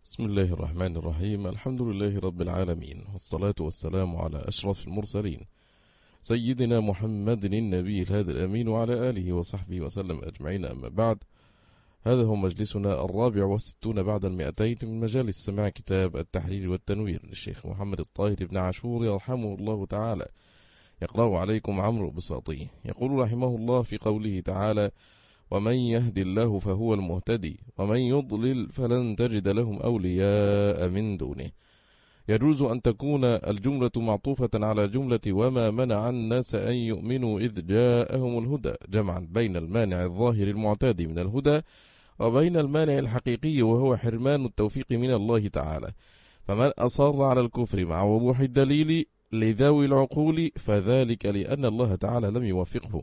بسم الله الرحمن الرحيم. الحمد لله رب العالمين، والصلاة والسلام على أشرف المرسلين سيدنا محمد النبي الهادي الأمين وعلى آله وصحبه وسلم أجمعين. أما بعد، هذا هو مجلسنا 64 بعد 200 من مجالس سماع كتاب التحرير والتنوير للشيخ محمد الطاهر بن عاشور يرحمه الله تعالى. يقرأ عليكم عمرو بساطي. يقول رحمه الله في قوله تعالى: ومن يهد الله فهو المهتدي ومن يضلل فلن تجد لهم أولياء من دونه. يجوز أن تكون الجملة معطوفة على جملة وما منع الناس أن يؤمنوا إذ جاءهم الهدى، جمعا بين المانع الظاهر المعتاد من الهدى وبين المانع الحقيقي وهو حرمان التوفيق من الله تعالى. فمن أصر على الكفر مع وضوح الدليل لذوي العقول فذلك لأن الله تعالى لم يوفقه.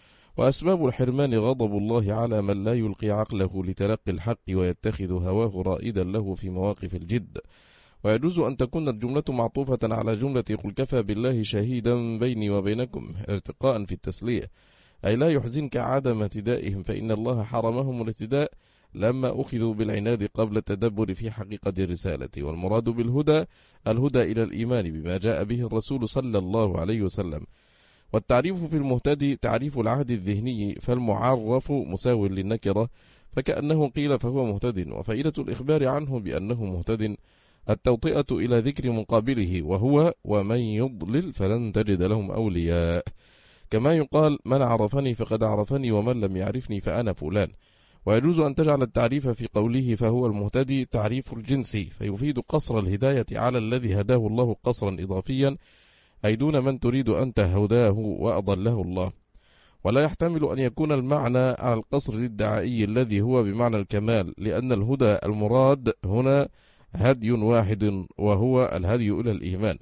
وأسباب الحرمان غضب الله على من لا يلقي عقله لتلقي الحق ويتخذ هواه رائدا له في مواقف الجد. ويجوز أن تكون الجملة معطوفة على جملة قل كفى بالله شهيدا بيني وبينكم ارتقاء في التسلية، أي لا يحزنك عدم اهتدائهم فإن الله حرمهم الاهتداء لما أخذوا بالعناد قبل التدبر في حقيقة الرسالة. والمراد بالهدى الهدى إلى الإيمان بما جاء به الرسول صلى الله عليه وسلم. والتعريف في المهتدي تعريف العهد الذهني، فالمعرف مساو للنكرة فكأنه قيل فهو مهتد، وفائدة الإخبار عنه بأنه مهتد التوطئة إلى ذكر مقابله وهو ومن يضلل فلن تجد لهم أولياء، كما يقال من عرفني فقد عرفني ومن لم يعرفني فأنا فلان. ويجوز أن تجعل التعريف في قوله فهو المهتدي تعريف الجنس، فيفيد قصر الهداية على الذي هداه الله قصرا إضافيا، أي دون من تريد أنت هداه وأضله الله. ولا يحتمل أن يكون المعنى على القصر الادعائي الذي هو بمعنى الكمال، لأن الهدى المراد هنا هدي واحد وهو الهدي إلى الإيمان.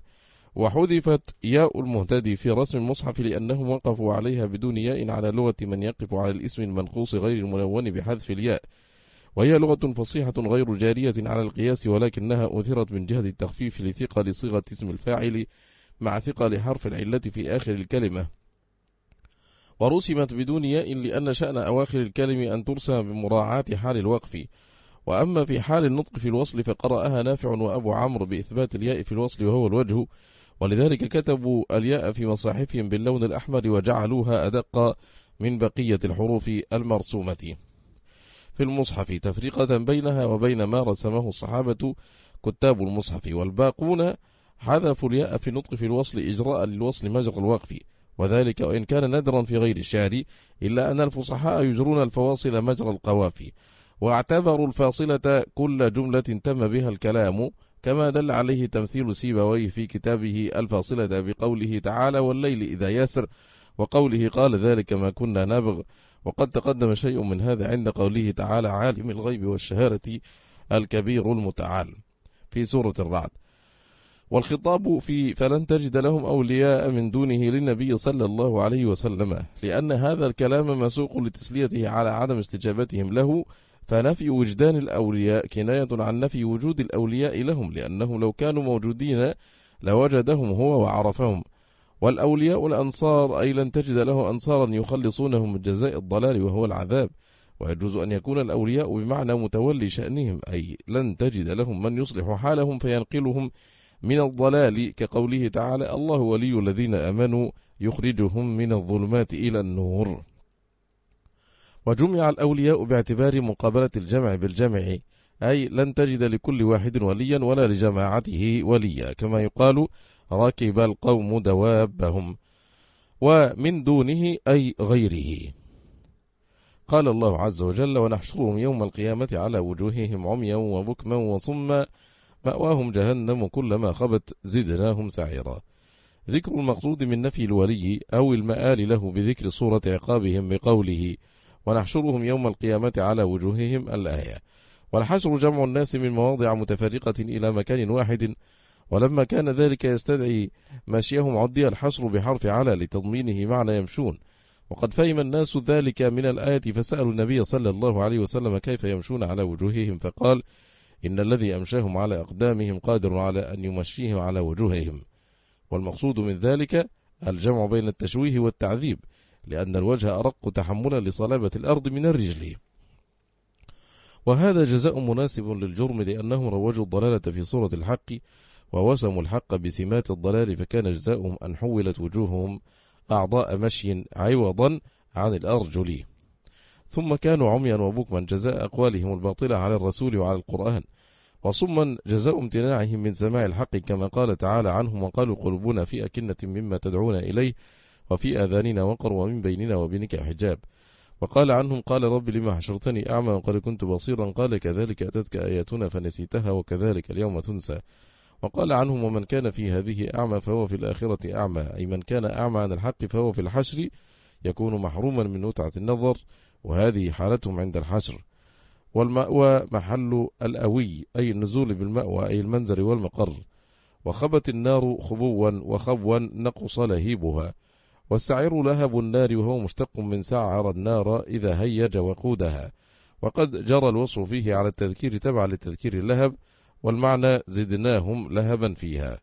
وحذفت ياء المهتدي في رسم المصحف لأنهم وقفوا عليها بدون ياء على لغة من يقف على الاسم المنقوص غير الملون بحذف الياء، وهي لغة فصيحة غير جارية على القياس، ولكنها أثرت من جهة التخفيف لثقل صيغة اسم الفاعل مع ثقل حرف العلة في آخر الكلمة، ورسمت بدون ياء لأن شأن أواخر الكلمة أن ترسم بمراعاة حال الوقف. وأما في حال النطق في الوصل فقرأها نافع وأبو عمرو بإثبات الياء في الوصل وهو الوجه، ولذلك كتبوا الياء في مصاحفهم باللون الأحمر وجعلوها أدق من بقية الحروف المرسومة في المصحف تفرقة بينها وبين ما رسمه الصحابة كتاب المصحف. والباقون حذفوا الياء في النطق في الوصل إجراء للوصل مجرى الوقف، وذلك وإن كان نادرا في غير الشعر، إلا أن الفصحاء يجرون الفواصل مجرى القوافي، واعتبروا الفاصلة كل جملة تم بها الكلام، كما دل عليه تمثيل سيبويه في كتابه الفاصلة بقوله تعالى والليل إذا يسر، وقوله قال ذلك ما كنا نبغ. وقد تقدم شيء من هذا عند قوله تعالى عالم الغيب والشهادة الكبير المتعال في سورة الرعد. والخطاب في فلن تجد لهم أولياء من دونه للنبي صلى الله عليه وسلم، لأن هذا الكلام مسوق لتسليته على عدم استجابتهم له، فنفي وجدان الأولياء كناية عن نفي وجود الأولياء لهم، لأنهم لو كانوا موجودين لوجدهم هو وعرفهم. والأولياء الأنصار أي لن تجد له أنصارا يخلصونهم من جزاء الضلال وهو العذاب. ويجوز أن يكون الأولياء بمعنى متولي شأنهم، أي لن تجد لهم من يصلح حالهم فينقلهم من الضلال، كقوله تعالى الله ولي الذين آمنوا يخرجهم من الظلمات إلى النور. وجمع الأولياء باعتبار مقابلة الجمع بالجمع، أي لن تجد لكل واحد وليا ولا لجماعته وليا، كما يقال ركب القوم دوابهم. ومن دونه أي غيره. قال الله عز وجل ونحشرهم يوم القيامة على وجوههم عميا وبكما وصما مأواهم جهنم كلما خبت زدناهم سعيرا. ذكر المقصود من نفي الولي أو المآل له بذكر صورة عقابهم بقوله ونحشرهم يوم القيامة على وجوههم الآية. والحشر جمع الناس من مواضع متفرقة إلى مكان واحد، ولما كان ذلك يستدعي مشيهم عدي الحشر بحرف على لتضمينه معنى يمشون. وقد فهم الناس ذلك من الآية فسألوا النبي صلى الله عليه وسلم كيف يمشون على وجوههم، فقال إن الذي أمشاهم على أقدامهم قادر على أن يمشيهم على وجوههم. والمقصود من ذلك الجمع بين التشويه والتعذيب، لأن الوجه أرق تحملا لصلابة الأرض من الرجل. وهذا جزاء مناسب للجرم، لأنهم روجوا الضلالة في صورة الحق ووسموا الحق بسمات الضلال، فكان جزاؤهم أن حولت وجوههم أعضاء مشي عوضا عن الأرجل. ثم كانوا عميا وبكما جزاء أقوالهم الباطلة على الرسول وعلى القرآن، وصما جزاء امتناعهم من سماع الحق، كما قال تعالى عنهم: وقالوا قلوبنا في أكنة مما تدعون إليه وفي آذاننا وقر ومن بيننا وبينك حجاب. وقال عنهم: قال رب لما حشرتني أعمى وقد كنت بصيرا، قال كذلك أتتك آياتنا فنسيتها وكذلك اليوم تنسى. وقال عنهم: ومن كان في هذه أعمى فهو في الآخرة أعمى، أي من كان أعمى عن الحق فهو في الحشر يكون محروما من متعة النظر، وهذه حالتهم عند الحشر. والمأوى محل الأوي، أي النزول بالمأوى، أي المنزل والمقر. وخبت النار خبوا وخبوا نقص لهيبها. والسعير لهب النار، وهو مشتق من سعر النار إذا هيج وقودها، وقد جرى الوصف فيه على التذكير تبع للتذكير اللهب، والمعنى زدناهم لهبا فيها.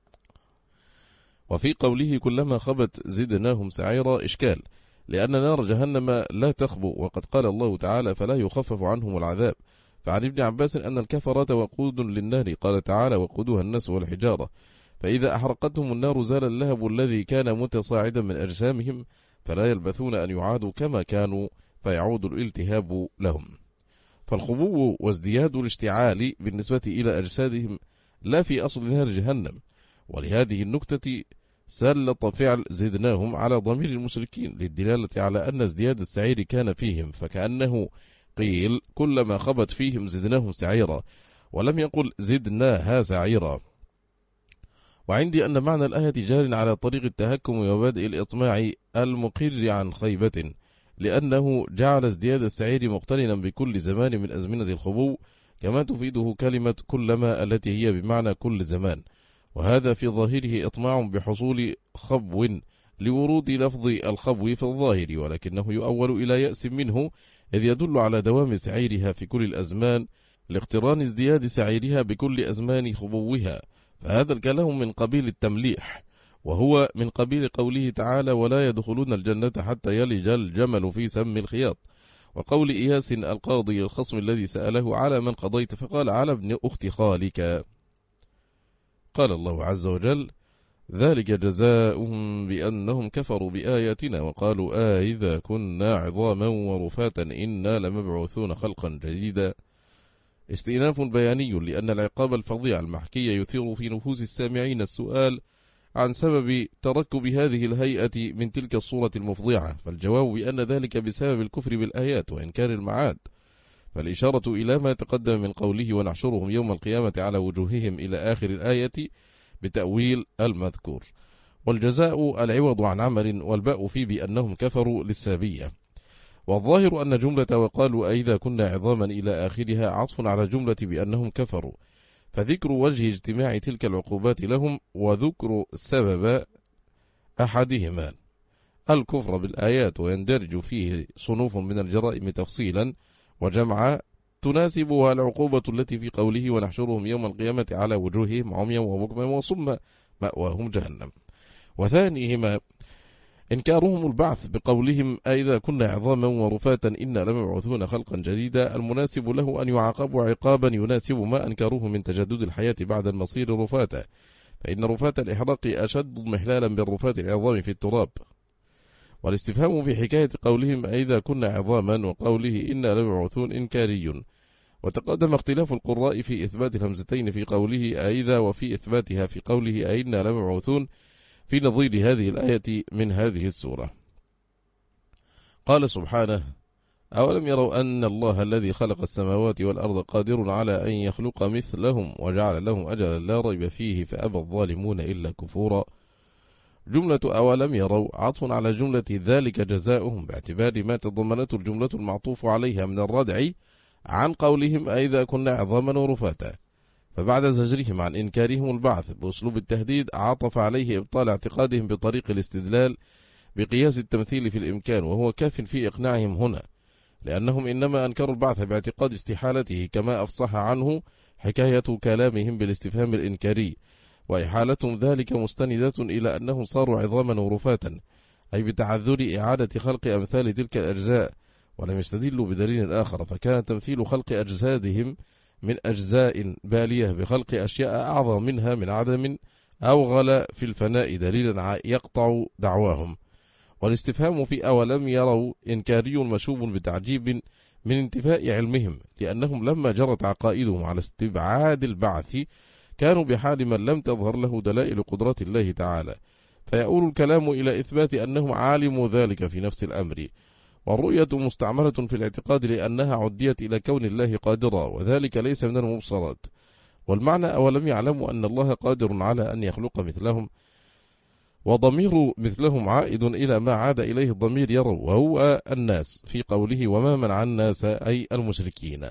وفي قوله كلما خبت زدناهم سعيرا إشكال، لأن نار جهنم لا تخبو، وقد قال الله تعالى: فلا يخفف عنهم العذاب. فعن ابن عباس أن الكفرة وقود للنار، قال تعالى: وقودها الناس والحجارة، فإذا أحرقتهم النار زال اللهب الذي كان متصاعدا من أجسامهم، فلا يلبثون أن يعادوا كما كانوا، فيعود الالتهاب لهم. فالخبو وازدياد الاشتعال بالنسبة إلى أجسادهم لا في أصل نار جهنم. ولهذه النكتة سلط فعل زدناهم على ضمير المشركين للدلالة على أن ازدياد السعير كان فيهم، فكأنه قيل كلما خبت فيهم زدناهم سعيرا، ولم يقل زدناها سعيرا. وعندي أن معنى الآية جار على طريق التهكم وبدء الإطماع المقر عن خيبة، لأنه جعل ازدياد السعير مقترنا بكل زمان من أزمنة الخبو، كما تفيده كلمة كلما التي هي بمعنى كل زمان، وهذا في ظاهره إطماع بحصول خبو لورود لفظ الخبو في الظاهر، ولكنه يؤول إلى يأس منه، إذ يدل على دوام سعيرها في كل الأزمان لاقتران ازدياد سعيرها بكل أزمان خبوها، فهذا الكلام من قبيل التمليح، وهو من قبيل قوله تعالى: ولا يدخلون الجنة حتى يلج الجمل في سم الخياط. وقول إياس القاضي الخصم الذي سأله: على من قضيت؟ فقال: على ابن أخت خالك. قال الله عز وجل: ذلك جزاؤهم بأنهم كفروا بآياتنا وقالوا إذا كنا عظاما ورفاتا إنا لمبعوثون خلقا جديدا. استئناف بياني، لأن العقاب الفظيع المحكي يثير في نفوس السامعين السؤال عن سبب تركب هذه الهيئة من تلك الصورة المفضعة، فالجواب بأن ذلك بسبب الكفر بالآيات وإنكار المعاد، فالإشارة إلى ما تقدم من قوله: ونحشرهم يوم القيامة على وجوههم إلى آخر الآية بتأويل المذكور. والجزاء العوض عن عمل، والباء في بأنهم كفروا للسابية. والظاهر أن جملة وقالوا أئذا كنا عظاما إلى آخرها عطف على جملة بأنهم كفروا، فذكر وجه اجتماع تلك العقوبات لهم وذكر سبب أحدهما الكفر بالآيات، ويندرج فيه صنوف من الجرائم تفصيلا وجمعا تناسبها العقوبة التي في قوله: ونحشرهم يوم القيامة على وجوههم عميا وبكما وصما مأواهم جهنم. وثانيهما إنكارهم البعث بقولهم: أئذا كنا عظاما ورفاتا إنا لمبعوثون خلقا جديدا، المناسب له أن يعاقبوا عقابا يناسب ما أنكروه من تجدد الحياة بعد المصير رفاتا، فإن رفات الإحراق أشد محلالا بالرفات العظام في التراب. والاستفهام في حكاية قولهم أئذا كنا عظاما وقوله إنا لمبعوثون إنكاري، وتقدم اختلاف القراء في إثبات الهمزتين في قوله أئذا وفي إثباتها في قوله أئنا لمبعوثون في نظير هذه الآية من هذه السورة. قال سبحانه: أولم يروا أن الله الذي خلق السماوات والأرض قادر على أن يخلق مثلهم وجعل لهم أجلا لا ريب فيه فأبى الظالمون إلا كفورا. جملة أولم يروا عطف على جملة ذلك جزاؤهم، باعتبار ما تضمنته الجملة المعطوف عليها من الردع عن قولهم أئذا كنا عظاما ورفاتا، فبعد زجرهم عن إنكارهم البعث بأسلوب التهديد عطف عليه إبطال اعتقادهم بطريق الاستدلال بقياس التمثيل في الإمكان، وهو كاف في إقناعهم هنا، لأنهم إنما أنكروا البعث باعتقاد استحالته، كما أفصح عنه حكاية كلامهم بالاستفهام الإنكاري، وإحالتهم ذلك مستندة إلى أنهم صاروا عظاما ورفاتا، أي بتعذر إعادة خلق أمثال تلك الأجزاء، ولم يستدلوا بدليل آخر، فكان تمثيل خلق أجسادهم من أجزاء بالية بخلق أشياء أعظم منها من عدم أوغل في الفناء دليلا يقطع دعواهم. والاستفهام في أولم يروا إنكاري مشوب بتعجيب من انتفاء علمهم، لأنهم لما جرت عقائدهم على استبعاد البعث كانوا بحال من لم تظهر له دلائل قدرة الله تعالى، فيؤول الكلام إلى إثبات أنهم عالموا ذلك في نفس الأمر. والرؤية مستعملة في الاعتقاد لأنها عديت إلى كون الله قادرا، وذلك ليس من المبصرات. والمعنى أولم يعلموا أن الله قادر على أن يخلق مثلهم، وضمير مثلهم عائد إلى ما عاد إليه الضمير يروا، وهو الناس في قوله وما منع الناس أي المشركين.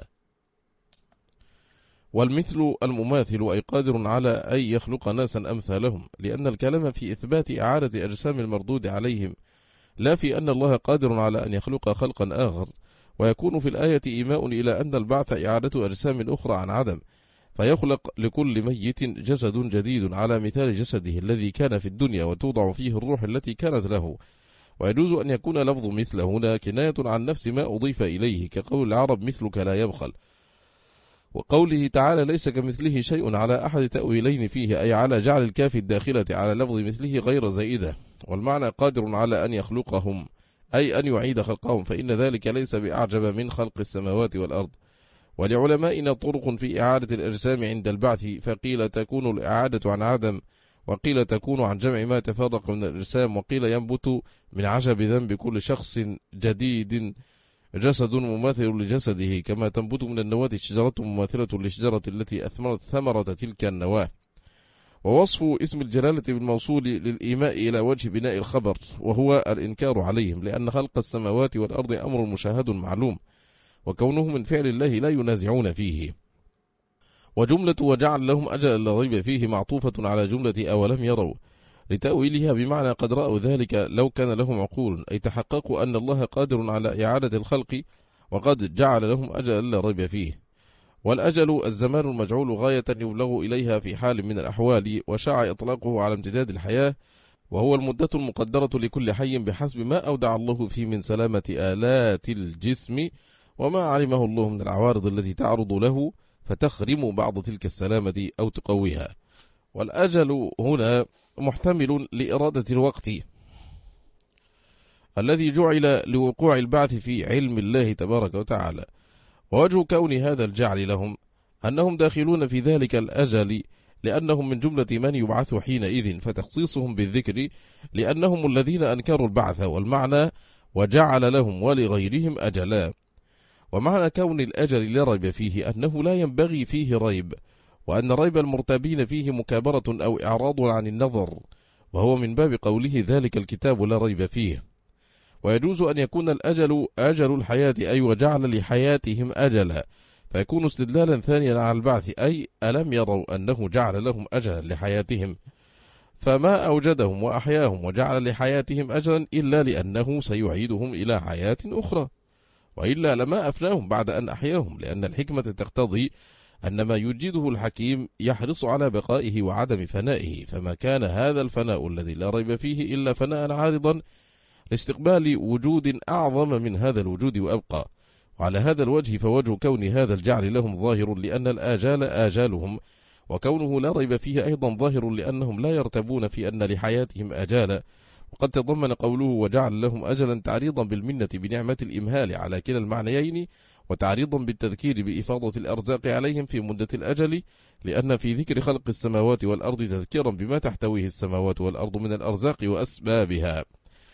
والمثل المماثل أي قادر على أن يخلق ناسا أمثالهم، لأن الكلام في إثبات إعادة أجسام المردود عليهم، لا في أن الله قادر على أن يخلق خلقا آخر. ويكون في الآية إيماء إلى أن البعث إعادة أجسام أخرى عن عدم، فيخلق لكل ميت جسد جديد على مثال جسده الذي كان في الدنيا، وتوضع فيه الروح التي كانت له. ويجوز أن يكون لفظ مثل هنا كناية عن نفس ما أضيف إليه، كقول العرب مثلك لا يبخل، وقوله تعالى ليس كمثله شيء على أحد تأويلين فيه، أي على جعل الكاف الداخلة على لفظ مثله غير زائدة. والمعنى قادر على أن يخلقهم أي أن يعيد خلقهم، فإن ذلك ليس بأعجب من خلق السماوات والأرض. ولعلمائنا طرق في إعادة الأجسام عند البعث، فقيل تكون الإعادة عن عدم، وقيل تكون عن جمع ما تفرق من الأجسام، وقيل ينبت من عجب ذنب كل شخص جديد جسد مماثل لجسده، كما تنبت من النواة شجرة مماثلة للشجرة التي أثمرت ثمرة تلك النواة. ووصف اسم الجلالة بالموصول للإيماء إلى وجه بناء الخبر، وهو الإنكار عليهم، لأن خلق السماوات والأرض أمر مشاهد معلوم، وكونه من فعل الله لا ينازعون فيه. وجملة وجعل لهم أجلا لا ريب فيه معطوفة على جملة أولم يروا، لتأويلها بمعنى قد رأوا ذلك لو كان لهم عقول، أي تحققوا أن الله قادر على إعادة الخلق، وقد جعل لهم أجلا لا ريب فيه. والأجل الزمان المجعول غاية يبلغ إليها في حال من الأحوال، وشاع إطلاقه على امتداد الحياة، وهو المدة المقدرة لكل حي بحسب ما أودع الله فيه من سلامة آلات الجسم، وما علمه الله من العوارض التي تعرض له فتخرم بعض تلك السلامة أو تقويها. والأجل هنا محتمل لإرادة الوقت الذي جعل لوقوع البعث في علم الله تبارك وتعالى. ووجه كون هذا الجعل لهم أنهم داخلون في ذلك الأجل، لأنهم من جملة من يبعث حينئذ، فتخصيصهم بالذكر لأنهم الذين أنكروا البعث. والمعنى وجعل لهم ولغيرهم أجلا. ومعنى كون الأجل لا ريب فيه أنه لا ينبغي فيه ريب، وأن ريب المرتابين فيه مكابرة أو إعراض عن النظر، وهو من باب قوله ذلك الكتاب لا ريب فيه. ويجوز أن يكون الأجل أجل الحياة، أي وجعل لحياتهم أجلا، فيكون استدلالا ثانيا على البعث، أي ألم يروا أنه جعل لهم أجلا لحياتهم، فما أوجدهم وأحياهم وجعل لحياتهم أجلا إلا لأنه سيعيدهم إلى حياة أخرى، وإلا لما أفناهم بعد أن أحياهم، لأن الحكمة تقتضي أن ما يجيده الحكيم يحرص على بقائه وعدم فنائه، فما كان هذا الفناء الذي لا ريب فيه إلا فناء عارضا لاستقبال وجود أعظم من هذا الوجود وأبقى. وعلى هذا الوجه فوجه كون هذا الجعل لهم ظاهر، لأن الآجال آجالهم، وكونه لا ريب فيه أيضا ظاهر، لأنهم لا يرتبون في أن لحياتهم أجالا. وقد تضمن قوله وجعل لهم أجلا تعريضا بالمنة بنعمة الإمهال على كلا المعنيين، وتعريضا بالتذكير بإفاضة الأرزاق عليهم في مدة الأجل، لأن في ذكر خلق السماوات والأرض تذكيرا بما تحتويه السماوات والأرض من الأرزاق وأسبابها.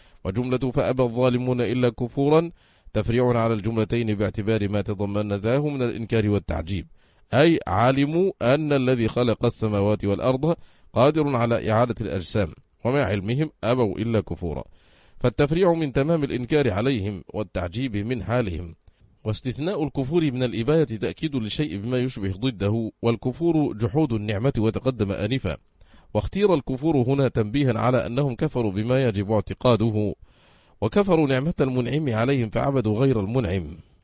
وجملة فأبى الظالمون إلا كفورا تفريع على الجملتين باعتبار ما تضمنته من الإنكار والتعجيب، أي علموا أن الذي خلق السماوات والأرض قادر على إعادة الأجسام، ومع علمهم أبوا إلا كفورا، فالتفريع من تمام الإنكار عليهم والتعجيب من حالهم. واستثناء الكفور من الإباية تأكيد لشيء بما يشبه ضده، والكفور جحود النعمة وتقدم آنفا. واختير الكفور هنا تنبيها على أنهم كفروا بما يجب اعتقاده، وكفروا نعمة المنعم عليهم فعبدوا غير المنعم.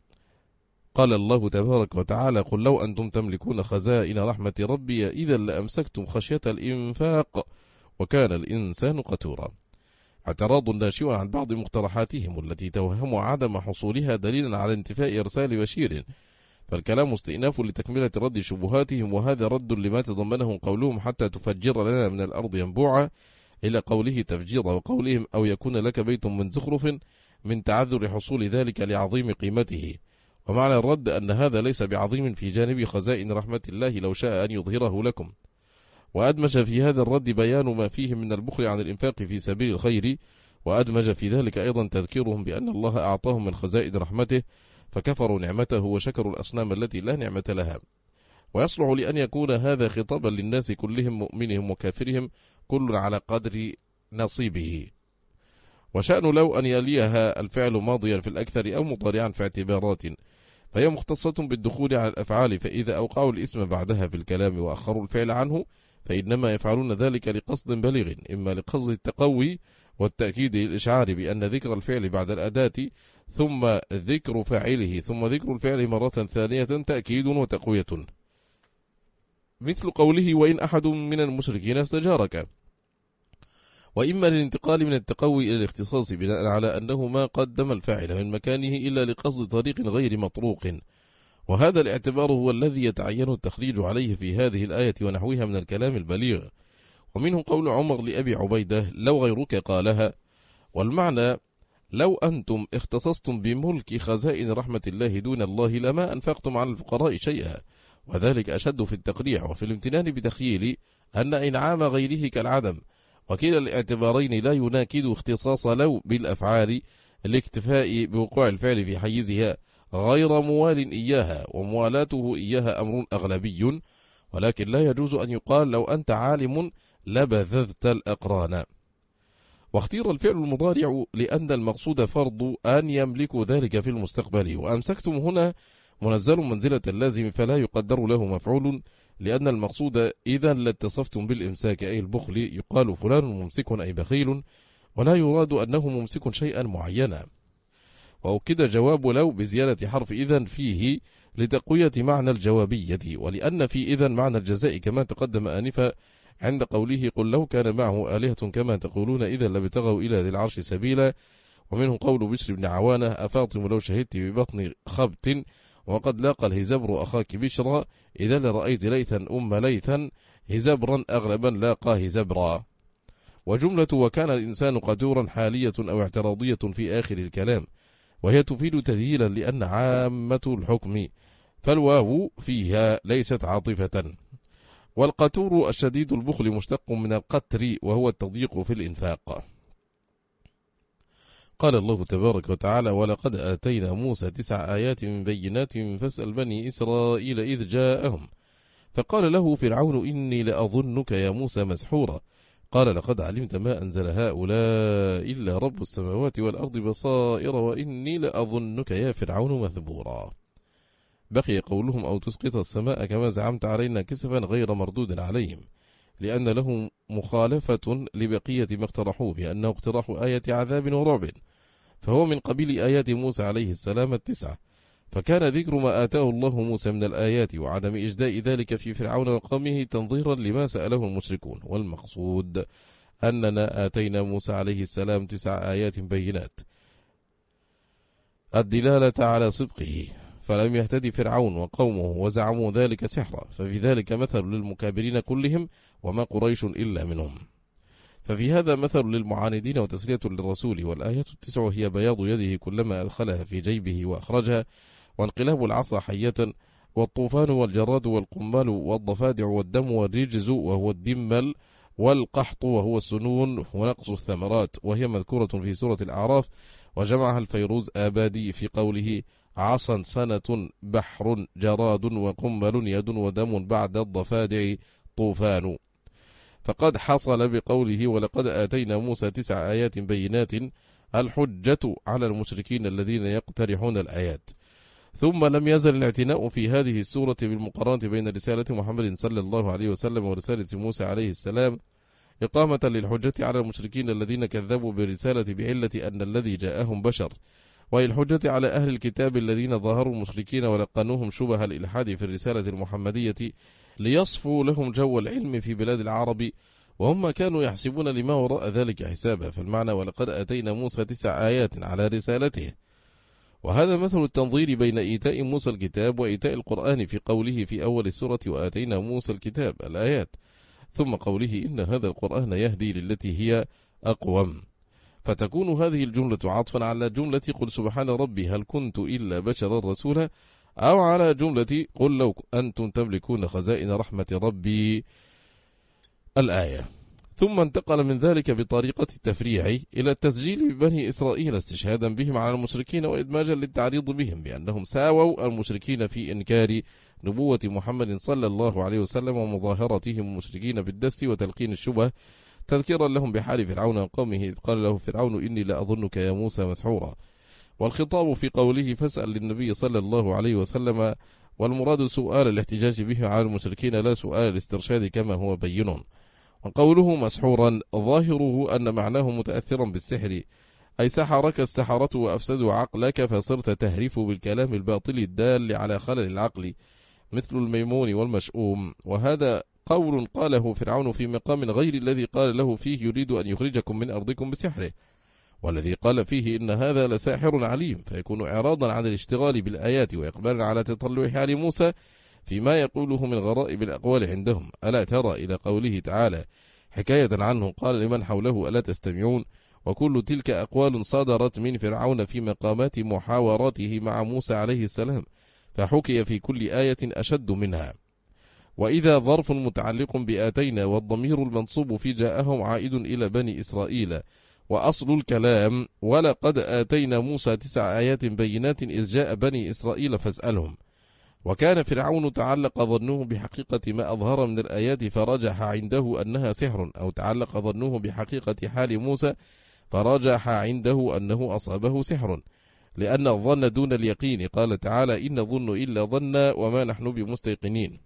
قال الله تبارك وتعالى قل لو أنتم تملكون خزائن رحمة ربي إذا لأمسكتم خشية الإنفاق وكان الإنسان قتورا، اعتراض ناشئ عن بعض مقترحاتهم التي توهم عدم حصولها دليلا على انتفاء إرسال بشير، فالكلام استئناف لتكملة رد شبهاتهم، وهذا رد لما تضمنه قولهم حتى تفجر لنا من الأرض ينبوعا إلى قوله تفجيرا، وقولهم أو يكون لك بيت من زخرف من تعذر حصول ذلك لعظيم قيمته. ومعنى الرد أن هذا ليس بعظيم في جانب خزائن رحمة الله لو شاء أن يظهره لكم. وأدمج في هذا الرد بيان ما فيه من البخل عن الإنفاق في سبيل الخير، وأدمج في ذلك أيضا تذكيرهم بأن الله أعطاهم من خزائن رحمته فكفروا نعمته وشكروا الأصنام التي لا نعمة لها. ويصلح لأن يكون هذا خطابا للناس كلهم مؤمنهم وكافرهم كل على قدر نصيبه. وشأن لو أن يليها الفعل ماضيا في الأكثر أو مضارعا في اعتبارات، فهي مختصة بالدخول على الأفعال، فإذا أوقعوا الاسم بعدها في الكلام وأخروا الفعل عنه فإنما يفعلون ذلك لقصد بليغ، إما لقصد التقوي والتأكيد للإشعار بأن ذكر الفعل بعد الأداة ثم ذكر فاعله ثم ذكر الفعل مرة ثانية تأكيد وتقوية، مثل قوله وإن أحد من المشركين استجارك، وإما للانتقال من التقوي إلى الاختصاص بناء على أنه ما قدم الفاعل من مكانه إلا لقصد طريق غير مطروق. وهذا الاعتبار هو الذي يتعين التخريج عليه في هذه الآية ونحوها من الكلام البليغ. ومنه قول عمر لأبي عبيدة لو غيرك قالها، والمعنى لو أنتم اختصصتم بملك خزائن رحمة الله دون الله لما أنفقتم على الفقراء شيئا، وذلك أشد في التقريع وفي الامتنان بتخييل أن إنعام غيره كالعدم، وكلا الاعتبارين لا يناكد اختصاص لو بالأفعال الاكتفاء بوقوع الفعل في حيزها غير موال إياها، وموالاته إياها أمر أغلبي، ولكن لا يجوز أن يقال لو أنت عالم لبذذت الأقران. واختير الفعل المضارع لأن المقصود فرض أن يملك ذلك في المستقبل، وأمسكتم هنا منزل منزلة اللازم فلا يقدر له مفعول، لأن المقصود إذا لاتصفتم بالإمساك أي البخل يقال فلان ممسك أي بخيل، ولا يراد أنه ممسك شيئا معينا. وأكد جواب لو بزيادة حرف إذن فيه لتقوية معنى الجوابية، ولأن في إذن معنى الجزاء كما تقدم آنفا عند قوله قل لو كان معه آلهة كما تقولون إذا لابتغوا إلى ذي العرش سبيلا. ومنه قول بشر بن عوانة أفاطم لو شهدت ببطن خبت وقد لاقى الهزبر أخاك بشرا إذا لرأيت ليثا ليثا هزبرا أغلبا لاقى هزبرا. وجملة وكان الإنسان قدورا حالية أو اعتراضية في آخر الكلام، وهي تفيد تذييلا لأن عامة الحكم، فالواو فيها ليست عاطفة. والقتور الشديد البخل مشتق من القتر وهو التضييق في الإنفاق. قال الله تبارك وتعالى ولقد آتينا موسى 9 آيات بينات فاسأل بني إسرائيل إذ جاءهم فقال له فرعون إني لأظنك يا موسى مسحورا قال لقد علمت ما أنزل هؤلاء إلا رب السماوات والأرض بصائر وإني لأظنك يا فرعون مثبورا. بقي قولهم أو تسقط السماء كما زعمت علينا كسفا غير مردود عليهم، لأن لهم مخالفة لبقية ما اقترحوه بأنه اقتراح آية عذاب ورعب، فهو من قبيل آيات موسى عليه السلام 9، فكان ذكر ما آتاه الله موسى من الآيات وعدم إجداء ذلك في فرعون وقومه تنظيرا لما سأله المشركون. والمقصود أننا آتينا موسى عليه السلام 9 آيات بينات الدلالة على صدقه، فلم يهتدي فرعون وقومه وزعموا ذلك سحرا، ففي ذلك مثل للمكابرين كلهم وما قريش إلا منهم. ففي هذا مثل للمعاندين وتسلية للرسول. والآيات 9 هي بياض يده كلما أدخلها في جيبه وأخرجها، وانقلاب العصا حية، والطوفان والجراد والقمال والضفادع والدم والرجز وهو الدمل، والقحط وهو السنون، ونقص الثمرات وهي مذكورة في سورة الأعراف، وجمعها الفيروز آبادي في قوله عصا سنة بحر جراد وقمل يد ودم بعد الضفادع طوفان. فقد حصل بقوله ولقد آتينا موسى 9 آيات بينات الحجة على المشركين الذين يقترحون الآيات. ثم لم يزل الاعتناء في هذه السورة بالمقارنة بين رسالة محمد صلى الله عليه وسلم ورسالة موسى عليه السلام إقامة للحجة على المشركين الذين كذبوا بالرسالة بعلة أن الذي جاءهم بشر، وللحجة على أهل الكتاب الذين ظاهروا المشركين ولقنوهم شبه الإلحاد في الرسالة المحمدية ليصفوا لهم جو العلم في بلاد العرب وهم كانوا يحسبون لما وراء ذلك حسابا. فالمعنى ولقد آتينا موسى 9 آيات على رسالته. وهذا مثل التنظير بين إيتاء موسى الكتاب وإيتاء القرآن في قوله في أول السورة وآتينا موسى الكتاب الآيات، ثم قوله إن هذا القرآن يهدي للتي هي أقوم. فتكون هذه الجملة عطفا على جملة قل سبحان ربي هل كنت إلا بشرا رسولا، أو على جملة قل لو أنتم تملكون خزائن رحمة ربي الآية. ثم انتقل من ذلك بطريقة التفريع إلى التسجيل ببني إسرائيل استشهادا بهم على المشركين وإدماجا للتعريض بهم بأنهم ساووا المشركين في إنكار نبوة محمد صلى الله عليه وسلم ومظاهرتهم المشركين بالدس وتلقين الشبه، تذكيرا لهم بحال فرعون وقومه إذ قال له فرعون إني لأظنك يا موسى مسحورا. والخطاب في قوله فاسأل للنبي صلى الله عليه وسلم، والمراد سؤال الاحتجاج به على المشركين لا سؤال الاسترشاد كما هو بين. وقوله مسحورا ظاهره أن معناه متأثرا بالسحر، أي سحرك السحرة وأفسدوا عقلك فصرت تهرف بالكلام الباطل الدال على خلل العقل مثل الميمون والمشؤوم. وهذا قول قاله فرعون في مقام غير الذي قال له فيه يريد أن يخرجكم من أرضكم بسحره، والذي قال فيه إن هذا لساحر عليم، فيكون إعراضا عن الاشتغال بالآيات وإقبالا على تطلع حال موسى فيما يقوله من غرائب الأقوال عندهم. ألا ترى إلى قوله تعالى حكاية عنه قال لمن حوله ألا تستمعون. وكل تلك أقوال صدرت من فرعون في مقامات محاوراته مع موسى عليه السلام، فحكي في كل آية أشد منها. وإذا ظرف متعلق بآتينا والضمير المنصوب في جاءهم عائد إلى بني إسرائيل، وأصل الكلام ولقد آتينا موسى 9 آيات بينات إذ جاء بني إسرائيل فاسألهم. وكان فرعون تعلق ظنه بحقيقة ما أظهر من الآيات فرجح عنده أنها سحر، أو تعلق ظنه بحقيقة حال موسى فرجح عنده أنه أصابه سحر، لأن الظن دون اليقين. قال تعالى إن ظن إلا ظنا وما نحن بمستيقنين.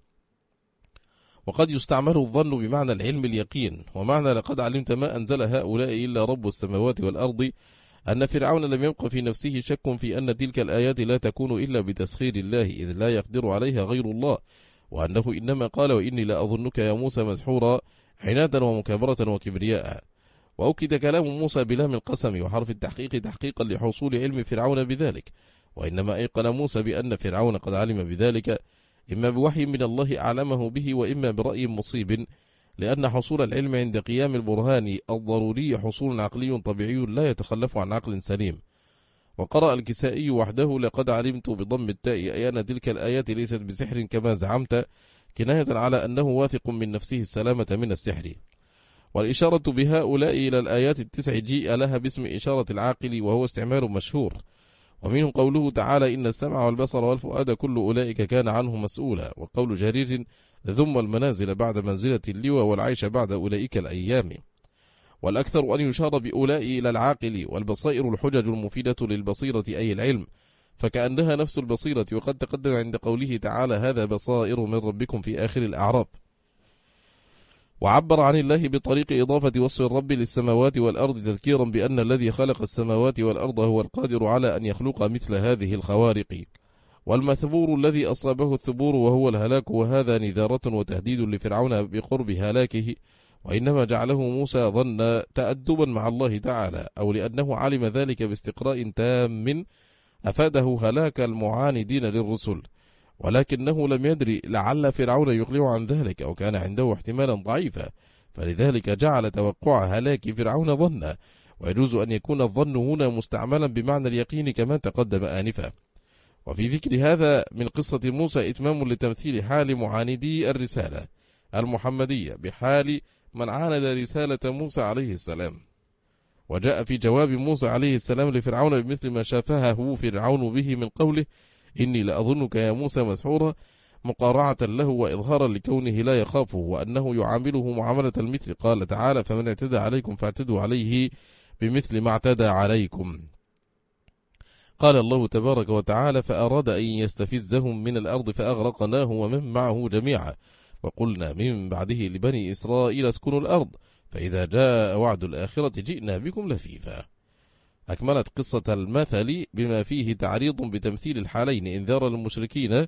وقد يستعمل الظن بمعنى العلم اليقين، ومعنى لقد علمت ما أنزل هؤلاء إلا رب السماوات والأرض، أن فرعون لم يبق في نفسه شك في أن تلك الآيات لا تكون إلا بتسخير الله إذ لا يقدر عليها غير الله، وأنه إنما قال وإني لا أظنك يا موسى مسحورا عنادا ومكابرة وكبرياء. وأكد كلام موسى بلام القسم وحرف التحقيق تحقيقا لحصول علم فرعون بذلك، وإنما أيقن موسى بأن فرعون قد علم بذلك إما بوحي من الله أعلمه به وإما برأي مصيب، لأن حصول العلم عند قيام البرهان الضروري حصول عقلي طبيعي لا يتخلف عن عقل سليم. وقرأ الكسائي وحده لقد علمت بضم التاء أي أن تلك الآيات ليست بسحر كما زعمت، كناية على أنه واثق من نفسه السلامة من السحر. والإشارة بهؤلاء إلى الآيات 9 جيء لها باسم إشارة العاقل، وهو استعمال مشهور. ومنه قوله تعالى إن السمع والبصر والفؤاد كل أولئك كان عنه مسؤولا. وقول جرير ذم المنازل بعد منزلة اللوى والعيش بعد أولئك الأيام. والأكثر أن يشار بأولئك إلى العاقل، والبصائر الحجج المفيدة للبصيرة أي العلم، فكأنها نفس البصيرة. وقد تقدم عند قوله تعالى هذا بصائر من ربكم في آخر الأعراف. وعبر عن الله بطريق إضافة وصف الرب للسماوات والأرض تذكيرا بأن الذي خلق السماوات والأرض هو القادر على أن يخلق مثل هذه الخوارق. والمثبور الذي أصابه الثبور وهو الهلاك، وهذا نذارة وتهديد لفرعون بقرب هلاكه، وإنما جعله موسى ظن تأدبا مع الله تعالى، أو لأنه علم ذلك باستقراء تام أفاده هلاك المعاندين للرسل، ولكنه لم يدري لعل فرعون يقلع عن ذلك أو كان عنده احتمالا ضعيفا، فلذلك جعل توقع هلاك فرعون ظنا. ويجوز أن يكون الظن هنا مستعملا بمعنى اليقين كما تقدم آنفا. وفي ذكر هذا من قصة موسى إتمام لتمثيل حال معاندي الرسالة المحمدية بحال من عاند رسالة موسى عليه السلام. وجاء في جواب موسى عليه السلام لفرعون بمثل ما شافهه فرعون به من قوله إني لأظنك يا موسى مسحورا، مقارعة له وإظهارا لكونه لا يخافه وأنه يعامله معاملة المثل. قال تعالى فمن اعتدى عليكم فاعتدوا عليه بمثل ما اعتدى عليكم. قال الله تبارك وتعالى فأراد أن يستفزهم من الأرض فأغرقناه ومن معه جميعا، وقلنا من بعده لبني إسرائيل اسكنوا الأرض فإذا جاء وعد الآخرة جئنا بكم لفيفا. أكملت قصة المثل بما فيه تعريض بتمثيل الحالين إنذارا للمشركين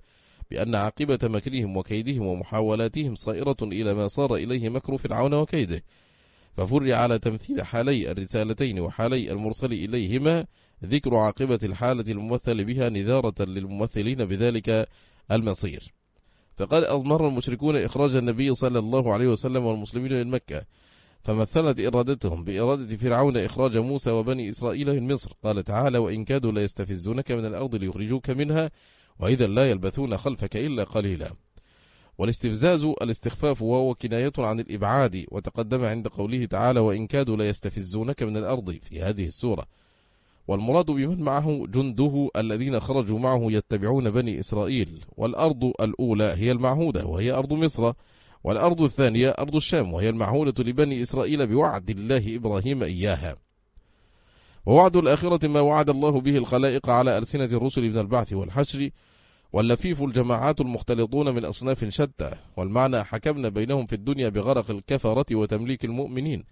بأن عاقبة مكرهم وكيدهم ومحاولاتهم صائرة إلى ما صار إليه مكر فرعون وكيده، ففرع على تمثيل حالي الرسالتين وحالي المرسل إليهما ذكر عاقبة الحالة الممثل بها نذارة للممثلين بذلك المصير. فقد أضمر المشركون إخراج النبي صلى الله عليه وسلم والمسلمين من مكة، فمثلت إرادتهم بإرادة فرعون إخراج موسى وبني إسرائيل من مصر. قال تعالى: وإن كادوا ليستفزونك من الأرض ليخرجوك منها وإذا لا يلبثون خلفك إلا قليلا. والاستفزاز الاستخفاف، وهو كناية عن الإبعاد، وتقدم عند قوله تعالى: وإن كادوا ليستفزونك من الأرض في هذه السورة. والمراد بمن معه جنده الذين خرجوا معه يتبعون بني إسرائيل. والأرض الأولى هي المعهودة وهي أرض مصر، والأرض الثانية أرض الشام وهي المعهودة لبني إسرائيل بوعد الله إبراهيم إياها. ووعد الآخرة ما وعد الله به الخلائق على ألسنة الرسل من البعث والحشر، واللفيف الجماعات المختلطون من أصناف شتى. والمعنى: حكمنا بينهم في الدنيا بغرق الكفرة وتمليك المؤمنين،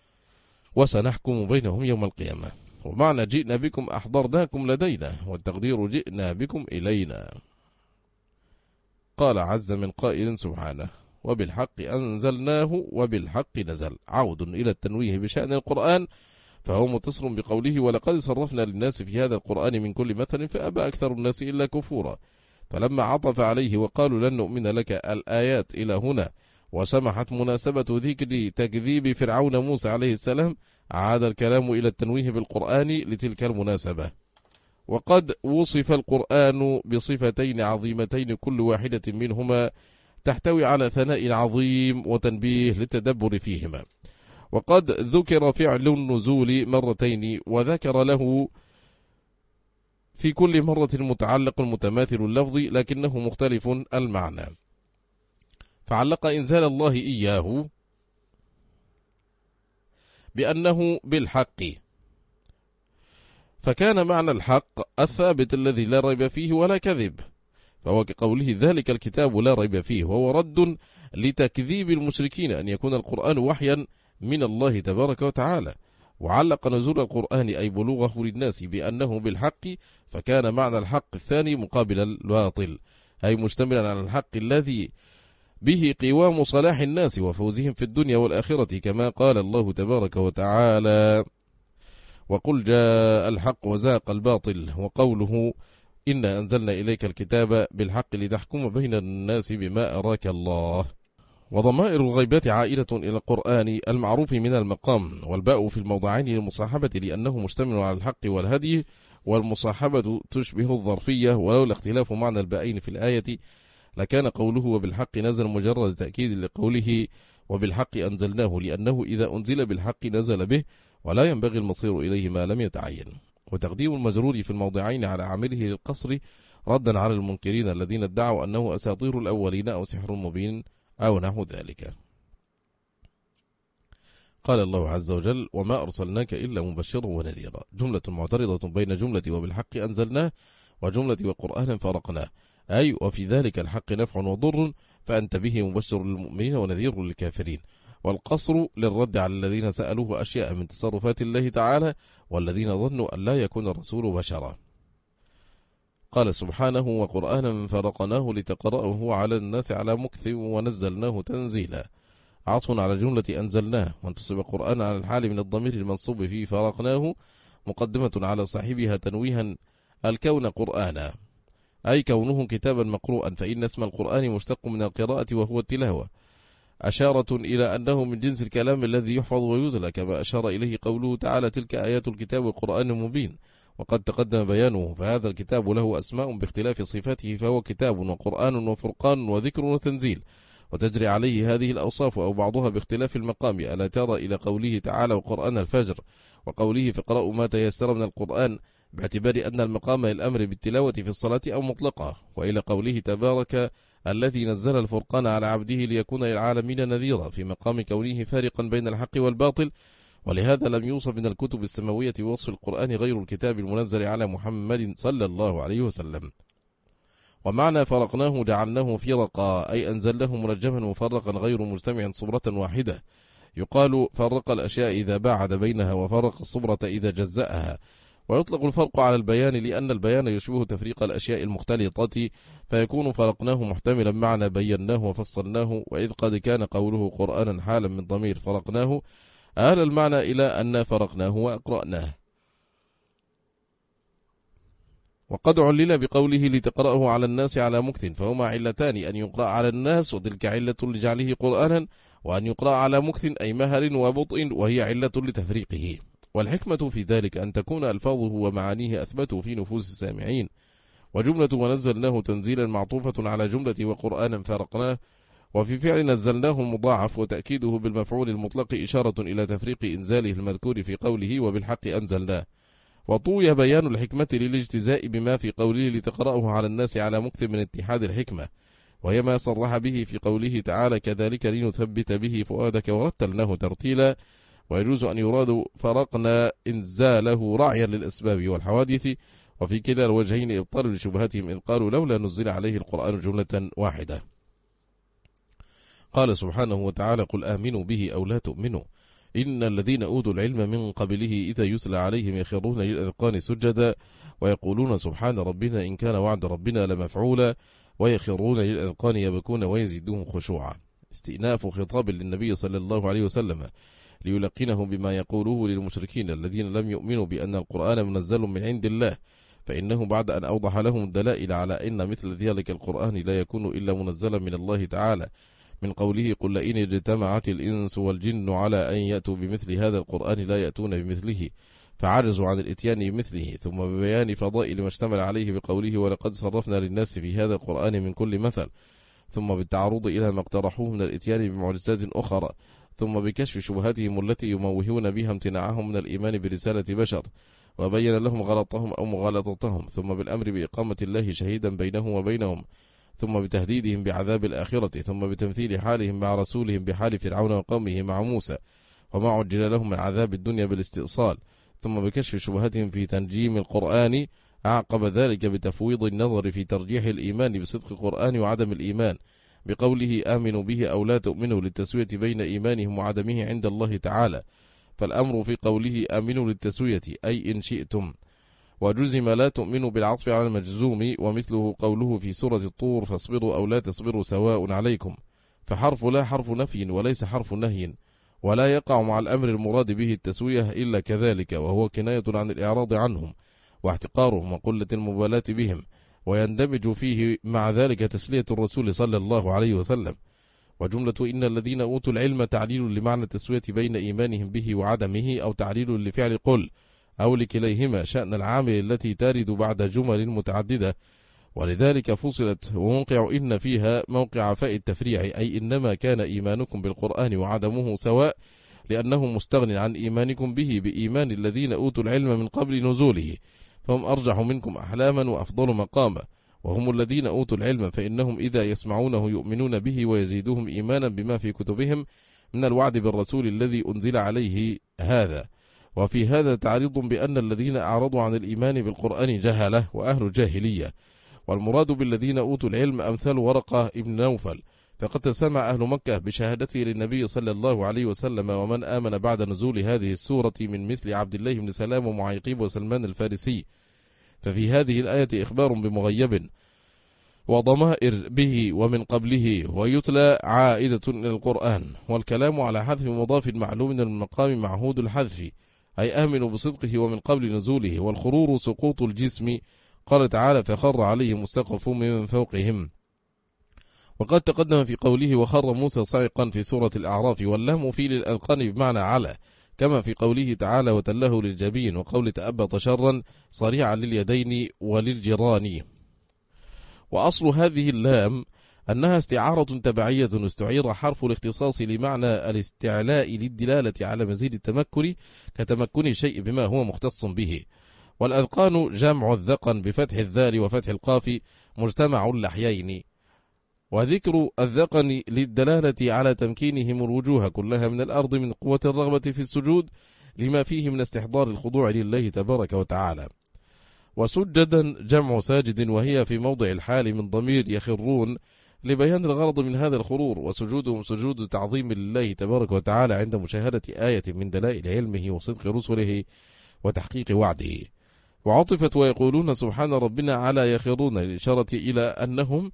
وسنحكم بينهم يوم القيامة. ومعنى: جئنا بكم أحضرناكم لدينا، والتقدير: جئنا بكم إلينا. قال عز من قائل سبحانه: وبالحق أنزلناه وبالحق نزل. عود إلى التنويه بشأن القرآن، فهو متصل بقوله: ولقد صرفنا للناس في هذا القرآن من كل مثل فأبى أكثر الناس إلا كفورا. فلما عطف عليه وقالوا لن نؤمن لك الآيات إلى هنا، وسمحت مناسبة ذكر تكذيب فرعون موسى عليه السلام، عاد الكلام إلى التنويه بالقرآن لتلك المناسبة. وقد وصف القرآن بصفتين عظيمتين كل واحدة منهما تحتوي على ثناء عظيم وتنبيه للتدبر فيهما. وقد ذكر فعل النزول مرتين، وذكر له في كل مرة متعلق متماثل اللفظ لكنه مختلف المعنى، فعلق إنزال الله إياه بأنه بالحق، فكان معنى الحق الثابت الذي لا ريب فيه ولا كذب، فهو كقوله: ذلك الكتاب لا ريب فيه، وهو رد لتكذيب المشركين أن يكون القرآن وحيا من الله تبارك وتعالى. وعلق نزول القرآن أي بلوغه للناس بأنه بالحق، فكان معنى الحق الثاني مقابل الباطل، أي مشتملا على الحق الذي به قوام صلاح الناس وفوزهم في الدنيا والآخرة، كما قال الله تبارك وتعالى: وقل جاء الحق وزاق الباطل. وقوله: إنا أنزلنا إليك الكتاب بالحق لتحكم بين الناس بما أراك الله. وضمائر الغيبات عائلة إلى القرآن المعروف من المقام، والباء في الموضعين للمصاحبة لأنه مشتمل على الحق والهدي، والمصاحبة تشبه الظرفية. ولولا اختلاف معنى الباءين في الآية لكان قوله وبالحق نزل مجرد تأكيد لقوله وبالحق أنزلناه، لأنه إذا أنزل بالحق نزل به، ولا ينبغي المصير إليه ما لم يتعين. وتقديم المجرور في الموضعين على عامله للقصر ردا على المنكرين الذين ادعوا أنه أساطير الأولين أو سحر مبين أو نحو ذلك. قال الله عز وجل: وما أرسلناك إلا مبشرا ونذيرا. جملة معترضة بين جملة وبالحق أنزلناه وجملة وقرآنا فرقناه، أي وفي ذلك الحق نفع وضر، فأنت به مبشر للمؤمنين ونذير للكافرين. والقصر للرد على الذين سألوه أشياء من تصرفات الله تعالى، والذين ظنوا أن لا يكون الرسول بشرا. قال سبحانه: وقرآنا فرقناه لتقرأه على الناس على مكث ونزلناه تنزيلا. عطف على جملة أنزلناه، وانتصب القرآن على الحال من الضمير المنصوب فيه فرقناه، مقدمة على صاحبها تنويها الكون قرآنا، أي كونه كتابا مقروءا، فإن اسم القرآن مشتق من القراءة وهو التلاوة، أشارة إلى أنه من جنس الكلام الذي يحفظ ويتلى، كما أشار إليه قوله تعالى: تلك آيات الكتاب والقرآن مبين. وقد تقدم بيانه، فهذا الكتاب له أسماء باختلاف صفاته، فهو كتاب وقرآن وفرقان وذكر وتنزيل، وتجري عليه هذه الأوصاف أو بعضها باختلاف المقام. ألا ترى إلى قوله تعالى: وقرآن الفجر، وقوله: فاقرأوا ما تيسر من القرآن، باعتبار أن المقام الأمر بالتلاوة في الصلاة أو مطلقة، وإلى قوله تبارك: الذي نزل الفرقان على عبده ليكون للعالمين نذيرا، في مقام كونه فارقا بين الحق والباطل. ولهذا لم يوصف من الكتب السماوية بوصف القرآن غير الكتاب المنزل على محمد صلى الله عليه وسلم. ومعنى فرقناه جعلناه فرقا، أي أنزلناه منجما مفرقا غير مجتمع صبرة واحدة. يقال فرق الأشياء إذا باعد بينها، وفرق الصبرة إذا جزأها. ويطلق الفرق على البيان لأن البيان يشبه تفريق الأشياء المختلطة، فيكون فرقناه محتملا معنى بيناه وفصلناه. وإذ قد كان قوله قرآنا حالا من ضمير فرقناه آل المعنى إلى أن فرقناه وأقرأناه. وقد علل بقوله لتقرأه على الناس على مكث، فهما علتان: أن يقرأ على الناس وتلك علة لجعله قرآنا، وأن يقرأ على مكث أي مهل وبطء وهي علة لتفريقه. والحكمة في ذلك أن تكون ألفاظه ومعانيه أثبت في نفوس السامعين. وجملة ونزلناه تنزيلا معطوفة على جملة وقرآنا فرقناه، وفي فعل نزلناه المضاعف وتأكيده بالمفعول المطلق إشارة إلى تفريق إنزاله المذكور في قوله وبالحق أنزلناه. وطوي بيان الحكمة للاجتزاء بما في قوله لتقرأه على الناس على مكث من اتحاد الحكمة، وهي ما صرح به في قوله تعالى: كذلك لنثبت به فؤادك ورتلناه ترتيلا. ويجوز أن يراد فرقنا إنزاله راعيا للأسباب والحوادث، وفي كلا الوجهين إبطال لشبهاتهم إذ قالوا لولا نزل عليه القرآن جملة واحدة. قال سبحانه وتعالى: قل آمنوا به أو لا تؤمنوا إن الذين أوتوا العلم من قبله إذا يتلى عليهم يخرون للأذقان سجدا ويقولون سبحان ربنا إن كان وعد ربنا لمفعولا ويخرون للأذقان يبكون ويزيدهم خشوعا. استئناف خطاب للنبي صلى الله عليه وسلم ليلقنه بما يقوله للمشركين الذين لم يؤمنوا بأن القرآن منزل من عند الله، فإنه بعد أن أوضح لهم الدلائل على أن مثل ذلك القرآن لا يكون إلا منزلا من الله تعالى، من قوله: قل لئن اجتمعت الإنس والجن على أن يأتوا بمثل هذا القرآن لا يأتون بمثله، فعجزوا عن الإتيان بمثله، ثم ببيان فضائل ما اشتمل عليه بقوله: ولقد صرفنا للناس في هذا القرآن من كل مثل، ثم بالتعرض إلى ما اقترحوه من الإتيان بمعجزات أخرى، ثم بكشف شبهاتهم التي يموهون بها امتناعهم من الإيمان برسالة بشر، وبين لهم غلطهم أو مغالطتهم، ثم بالأمر بإقامة الله شهيدا بينه وبينهم، ثم بتهديدهم بعذاب الآخرة، ثم بتمثيل حالهم مع رسولهم بحال فرعون وقومه مع موسى وما عجل لهم من عذاب الدنيا بالاستئصال، ثم بكشف شبهاتهم في تنجيم القرآن، أعقب ذلك بتفويض النظر في ترجيح الإيمان بصدق القرآن وعدم الإيمان بقوله: آمنوا به أو لا تؤمنوا، للتسوية بين إيمانهم وعدمه عند الله تعالى، فالأمر في قوله آمنوا للتسوية أي إن شئتم، وجزم لا تؤمنوا بالعطف على المجزوم، ومثله قوله في سورة الطور: فاصبروا أو لا تصبروا سواء عليكم، فحرف لا حرف نفي وليس حرف نهي، ولا يقع مع الأمر المراد به التسوية إلا كذلك، وهو كناية عن الإعراض عنهم واحتقارهم وقلة المبالاة بهم، ويندمج فيه مع ذلك تسلية الرسول صلى الله عليه وسلم. وجملة إن الذين أوتوا العلم تعليل لمعنى التسوية بين إيمانهم به وعدمه، أو تعليل لفعل قل أو لكليهما شأن العامل التي تارد بعد جمل متعددة، ولذلك فصلت وموقع إن فيها موقع فاء التفريع، أي إنما كان إيمانكم بالقرآن وعدمه سواء، لأنه مستغن عن إيمانكم به بإيمان الذين أوتوا العلم من قبل نزوله، فهم أرجح منكم أحلاما وأفضل مقاما، وهم الذين أوتوا العلم، فإنهم إذا يسمعونه يؤمنون به ويزيدهم إيمانا بما في كتبهم من الوعد بالرسول الذي أنزل عليه هذا. وفي هذا تعريض بأن الذين أعرضوا عن الإيمان بالقرآن جهلة وأهل جاهلية، والمراد بالذين أوتوا العلم أمثال ورقة ابن نوفل، فقد تسمع أهل مكة بشهادته للنبي صلى الله عليه وسلم ومن آمن بعد نزول هذه السورة من مثل عبد الله بن سلام ومعيقيب وسلمان الفارسي، ففي هذه الآية إخبار بمغيب وضمائر به ومن قبله، ويتلى عائدة إلى القرآن، والكلام على حذف مضاف معلوم من المقام معهود الحذف، أي آمنوا بصدقه ومن قبل نزوله. والخرور سقوط الجسم، قال تعالى: فخر عليهم السقف من فوقهم. وقد تقدم في قوله: وخر موسى صعقا في سورة الأعراف، واللام في للأذقان بمعنى على، كما في قوله تعالى: وتله للجبين، وقول تأبط شرا صريعا لليدين وللجران. وأصل هذه اللام أنها استعارة تبعية، استعير حرف الاختصاص لمعنى الاستعلاء للدلالة على مزيد التمكن كتمكن الشيء بما هو مختص به. والأذقان جمع الذقن بفتح الذال وفتح القاف مجتمع اللحيين، وذكر الذقن للدلالة على تمكينهم الوجوه كلها من الأرض من قوة الرغبة في السجود لما فيه من استحضار الخضوع لله تبارك وتعالى. وسجدا جمع ساجد، وهي في موضع الحال من ضمير يخرون لبيان الغرض من هذا الخرور، وسجودهم سجود تعظيم لله تبارك وتعالى عند مشاهدة آية من دلائل علمه وصدق رسله وتحقيق وعده. وعطفت ويقولون سبحان ربنا على يخرون للإشارة إلى أنهم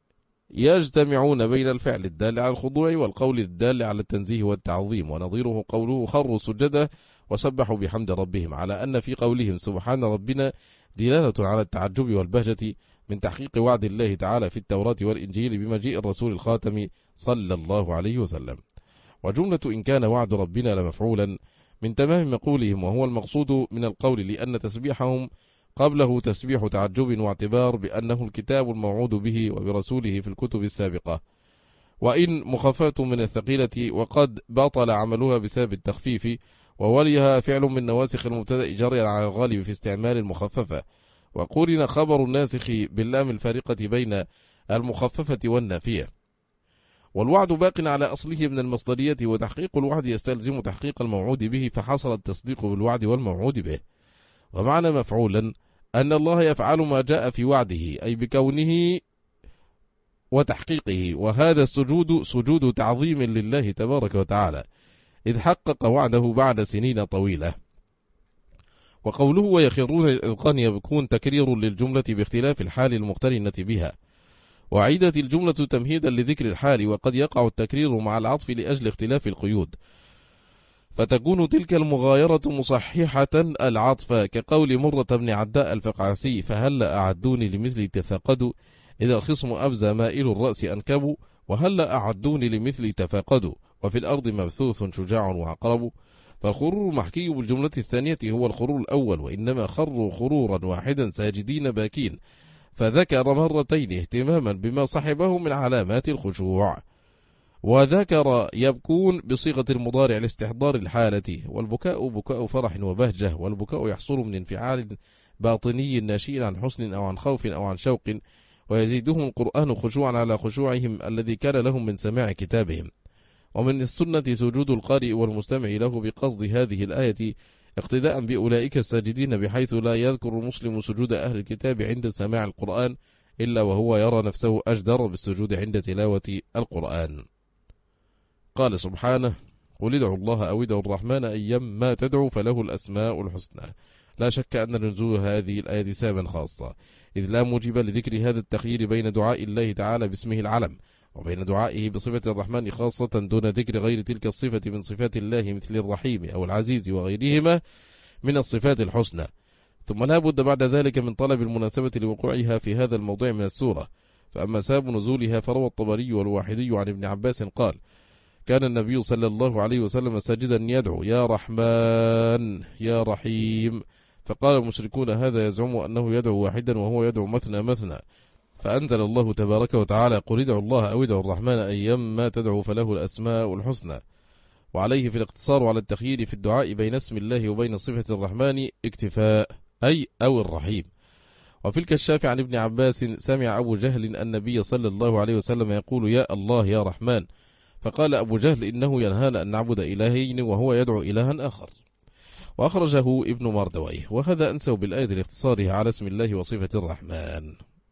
يجتمعون بين الفعل الدال على الخضوع والقول الدال على التنزيه والتعظيم، ونظيره قوله خروا سجدا وسبحوا بحمد ربهم، على أن في قولهم سبحان ربنا دلالة على التعجب والبهجة من تحقيق وعد الله تعالى في التوراة والإنجيل بمجيء الرسول الخاتم صلى الله عليه وسلم. وجملة إن كان وعد ربنا لمفعولا من تمام مقولهم، وهو المقصود من القول، لأن تسبيحهم قبله تسبيح تعجب واعتبار بأنه الكتاب الموعود به وبرسوله في الكتب السابقة، وإن مخفاة من الثقيلة وقد بطل عملها بسبب التخفيف، ووليها فعل من نواسخ المبتدأ جريا على الغالب في استعمال المخففة، وقرن خبر الناسخ باللام الفارقة بين المخففة والنافية. والوعد باق على أصله من المصدرية، وتحقيق الوعد يستلزم تحقيق الموعود به، فحصل التصديق بالوعد والموعود به. ومعنى مفعولا أن الله يفعل ما جاء في وعده، أي بكونه وتحقيقه، وهذا السجود سجود تعظيم لله تبارك وتعالى، إذ حقق وعده بعد سنين طويلة. وقوله ويخرون للإذقان يكون تكرير للجملة باختلاف الحال المقترنة بها، وعيدت الجملة تمهيدا لذكر الحال، وقد يقع التكرير مع العطف لأجل اختلاف القيود، فتكون تلك المغايرة مصححة العطف، كقول مرة بن عداء الفقعسي فهل أعدوني لمثل تفاقدوا إذا الخصم أبزى مائل الرأس أنكبوا، وهل أعدوني لمثل تفاقدوا وفي الأرض مبثوث شجاع وعقرب. فالخرور المحكي بالجملة الثانية هو الخرور الأول، وإنما خروا خرورا واحدا ساجدين باكين، فذكر مرتين اهتماما بما صحبه من علامات الخشوع، وذكر يبكون بصيغة المضارع لاستحضار الحالة، والبكاء بكاء فرح وبهجة، والبكاء يحصل من انفعال باطني ناشئ عن حسن أو عن خوف أو عن شوق، ويزيدهم القرآن خشوعا على خشوعهم الذي كان لهم من سماع كتابهم. ومن السنة سجود القارئ والمستمع له بقصد هذه الآية اقتداء بأولئك الساجدين، بحيث لا يذكر المسلم سجود أهل الكتاب عند سماع القرآن إلا وهو يرى نفسه أجدر بالسجود عند تلاوة القرآن. قال سبحانه قل ادعوا الله أو ادعوا الرحمن أيما تدعوا فله الأسماء الحسنى. لا شك أن نزول هذه الآية سببا خاصة، إذ لا موجب لذكر هذا التخيير بين دعاء الله تعالى باسمه العلم وبين دعائه بصفة الرحمن خاصة، دون ذكر غير تلك الصفة من صفات الله مثل الرحيم أو العزيز وغيرهما من الصفات الحسنى. ثم لا بد بعد ذلك من طلب المناسبة لوقوعها في هذا الموضوع من السورة. فأما سبب نزولها فروى الطبري والواحدي عن ابن عباس قال كان النبي صلى الله عليه وسلم ساجدا يدعو يا رحمن يا رحيم، فقال المشركون هذا يزعم أنه يدعو واحدا وهو يدعو مثنى مثنى، فأنزل الله تبارك وتعالى قل ادعوا الله أو ادعوا الرحمن أيما تدعوا فله الأسماء الحسنى. وعليه في الاقتصار على التخيير في الدعاء بين اسم الله وبين صفة الرحمن اكتفاء، أي أو الرحيم. وفي الكشاف عن ابن عباس سمع أبو جهل النبي صلى الله عليه وسلم يقول يا الله يا رحمن، فقال أبو جهل إنه ينهانا أن نعبد إلهين وهو يدعو إلها آخر. وأخرجه ابن مردويه، وهذا أنسب بالآية لاختصارها على اسم الله وصفة الرحمن.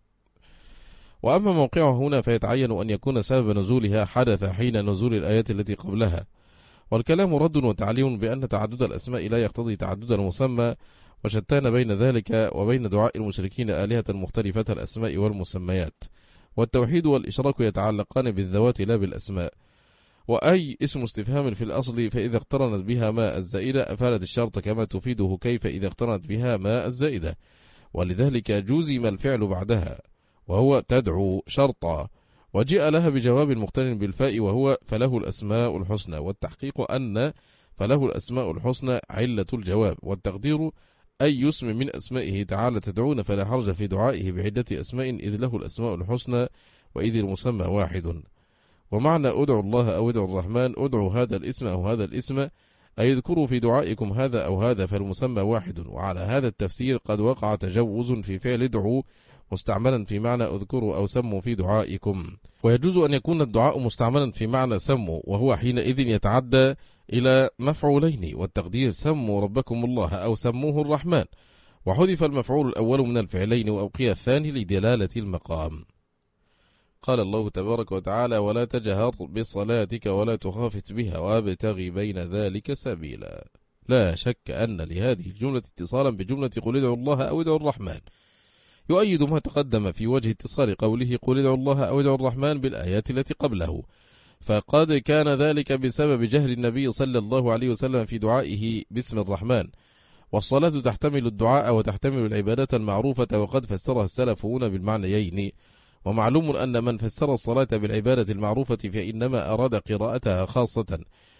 وأما موقعها هنا فيتعين أن يكون سبب نزولها حدث حين نزول الآيات التي قبلها، والكلام رد وتعليم بأن تعدد الأسماء لا يقتضي تعدد المسمى، وشتان بين ذلك وبين دعاء المشركين آلهة مختلفة الأسماء والمسميات. والتوحيد والإشراك يتعلقان بالذوات لا بالأسماء، وأي اسم استفهام في الأصل فإذا اقترنت بها ما الزائدة أفادت الشرط كما تفيده كيف إذا اقترنت بها ما الزائدة، ولذلك جزم الفعل بعدها وهو تدعو شرطا، وجاء لها بجواب مقترن بالفاء وهو فله الأسماء الحسنى، والتحقيق أن فله الأسماء الحسنى علة الجواب، والتقدير أي اسم من أسمائه تعالى تدعون فلا حرج في دعائه بعدة أسماء إذ له الأسماء الحسنى وإذ المسمى واحد. ومعنى أدعو الله أو أدعو الرحمن أدعو هذا الاسم أو هذا الاسم، أي اذكروا في دعائكم هذا أو هذا فالمسمى واحد. وعلى هذا التفسير قد وقع تجوز في فعل ادعوا مستعملا في معنى اذكروا أو سموا في دعائكم، ويجوز أن يكون الدعاء مستعملا في معنى سموا، وهو حينئذ يتعدى إلى مفعولين، والتقدير سموا ربكم الله أو سموه الرحمن، وحذف المفعول الأول من الفعلين وأبقي الثاني لدلالة المقام. قال الله تبارك وتعالى ولا تجهر بصلاتك ولا تخافت بها وابتغ بين ذلك سبيلا. لا شك أن لهذه الجملة اتصالا بجملة قل ادعوا الله أو ادعوا الرحمن، يؤيد ما تقدم في وجه اتصال قوله قل ادعوا الله أو ادعوا الرحمن بالآيات التي قبله، فقد كان ذلك بسبب جهل النبي صلى الله عليه وسلم في دعائه باسم الرحمن. والصلاة تحتمل الدعاء وتحتمل العبادة المعروفة، وقد فسرها السلفون بالمعنيين. ومعلوم أن من فسر الصلاة بالعبادة المعروفة فإنما أراد قراءتها خاصة،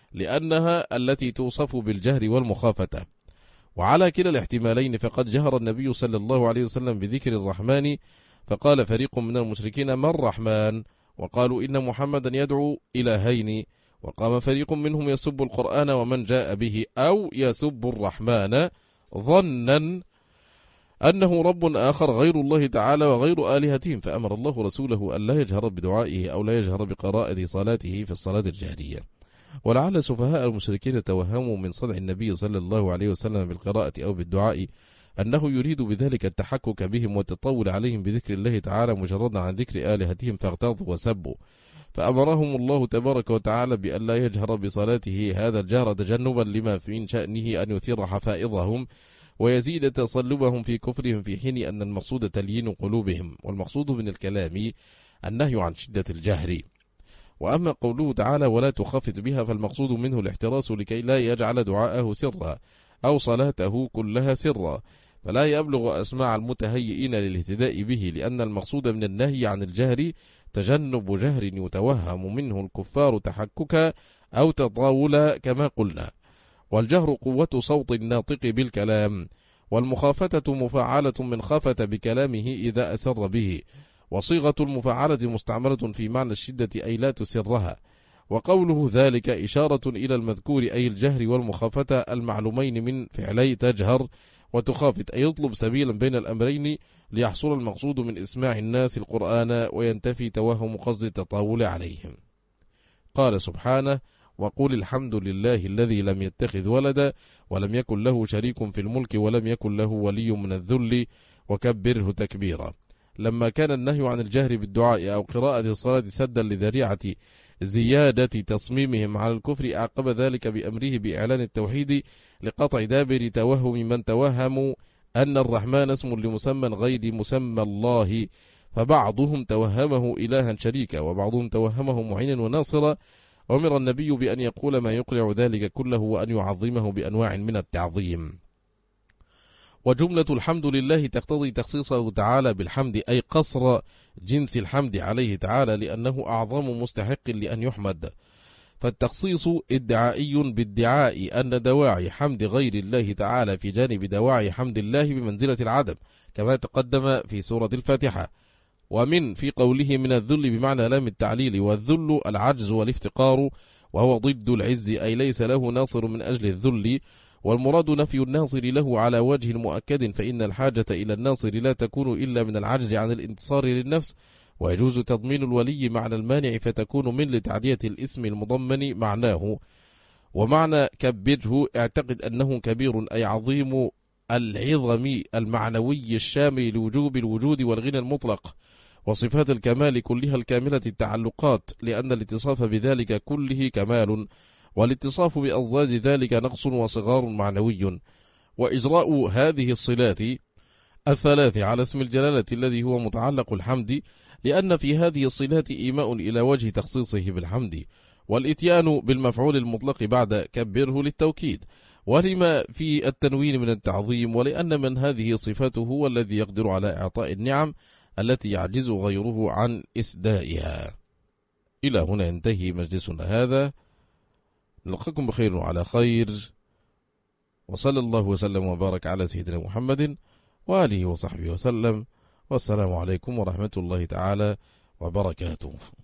لأنها التي توصف بالجهر والمخافة. وعلى كلا الاحتمالين فقد جهر النبي صلى الله عليه وسلم بذكر الرحمن، فقال فريق من المشركين ما الرحمن، وقالوا إن محمدا يدعو إلهين، وقام فريق منهم يسب القرآن ومن جاء به أو يسب الرحمن ظنا أنه رب آخر غير الله تعالى وغير آلهتهم، فأمر الله رسوله أن لا يجهر بدعائه أو لا يجهر بقراءة صلاته في الصلاة الجهرية. ولعل سفهاء المشركين توهموا من صنع النبي صلى الله عليه وسلم بالقراءة أو بالدعاء أنه يريد بذلك التحكك بهم والتطول عليهم بذكر الله تعالى مجردا عن ذكر آلهتهم، فاغتاظوا وسبوا، فأمرهم الله تبارك وتعالى بأن لا يجهر بصلاته هذا الجهر تجنبا لما في شأنه أن يثير حفائظهم ويزيد تصلبهم في كفرهم، في حين أن المقصود تليين قلوبهم، والمقصود من الكلام النهي عن شدة الجهر. وأما قوله تعالى ولا تخفت بها فالمقصود منه الاحتراس لكي لا يجعل دعاءه سرا أو صلاته كلها سرا، فلا يبلغ أسماع المتهيئين للاهتداء به، لأن المقصود من النهي عن الجهر تجنب جهر يتوهم منه الكفار تحككا أو تطاولا كما قلنا. والجهر قوة صوت الناطق بالكلام، والمخافتة مفعلة من خافت بكلامه إذا أسر به، وصيغة المفعلة مستعملة في معنى الشدة أي لا تسرها. وقوله ذلك إشارة إلى المذكور أي الجهر والمخافة المعلومين من فعلي تجهر وتخافت، أي يطلب سبيلا بين الأمرين ليحصل المقصود من إسماع الناس القرآن وينتفي توهم قصد التطاول عليهم. قال سبحانه وقل الحمد لله الذي لم يتخذ ولدا ولم يكن له شريك في الملك ولم يكن له ولي من الذل وكبره تكبيرا. لما كان النهي عن الجهر بالدعاء أو قراءة الصلاة سدا لذريعة زيادة تصميمهم على الكفر، أعقب ذلك بأمره بإعلان التوحيد لقطع دابر توهم من توهموا أن الرحمن اسم لمسمى غير مسمى الله، فبعضهم توهمه إلها شريكا وبعضهم توهمه معينا وناصرا. أمر النبي بأن يقول ما يقلع ذلك كله وأن يعظمه بأنواع من التعظيم. وجملة الحمد لله تقتضي تخصيصه تعالى بالحمد، أي قصر جنس الحمد عليه تعالى، لأنه أعظم مستحق لأن يحمد. فالتخصيص ادعائي بادعاء أن دواعي حمد غير الله تعالى في جانب دواعي حمد الله بمنزلة العدم، كما تقدم في سورة الفاتحة. ومن في قوله من الذل بمعنى لام التعليل، والذل العجز والافتقار، وهو ضد العز أي ليس له ناصر من أجل الذل، والمراد نفي الناصر له على وجه مؤكد، فإن الحاجة إلى الناصر لا تكون إلا من العجز عن الانتصار للنفس، ويجوز تضمين الولي معنى المانع فتكون من لتعدية الاسم المضمن معناه. ومعنى كبره اعتقد أنه كبير أي عظيم العظم المعنوي الشامل لوجوب الوجود والغنى المطلق وصفات الكمال كلها الكاملة التعلقات، لأن الاتصاف بذلك كله كمال، والاتصاف بأضداد ذلك نقص وصغار معنوي. وإجراء هذه الصلات الثلاث على اسم الجلالة الذي هو متعلق الحمد، لأن في هذه الصلات إيماء إلى وجه تخصيصه بالحمد، والإتيان بالمفعول المطلق بعد كبره للتوكيد، ولما في التنوين من التعظيم، ولأن من هذه صفاته هو الذي يقدر على إعطاء النعم التي يعجز غيره عن إسدائها. إلى هنا ينتهي مجلسنا هذا، نلقاكم بخير وعلى خير، وصلى الله وسلم وبارك على سيدنا محمد وآله وصحبه وسلم، والسلام عليكم ورحمة الله تعالى وبركاته.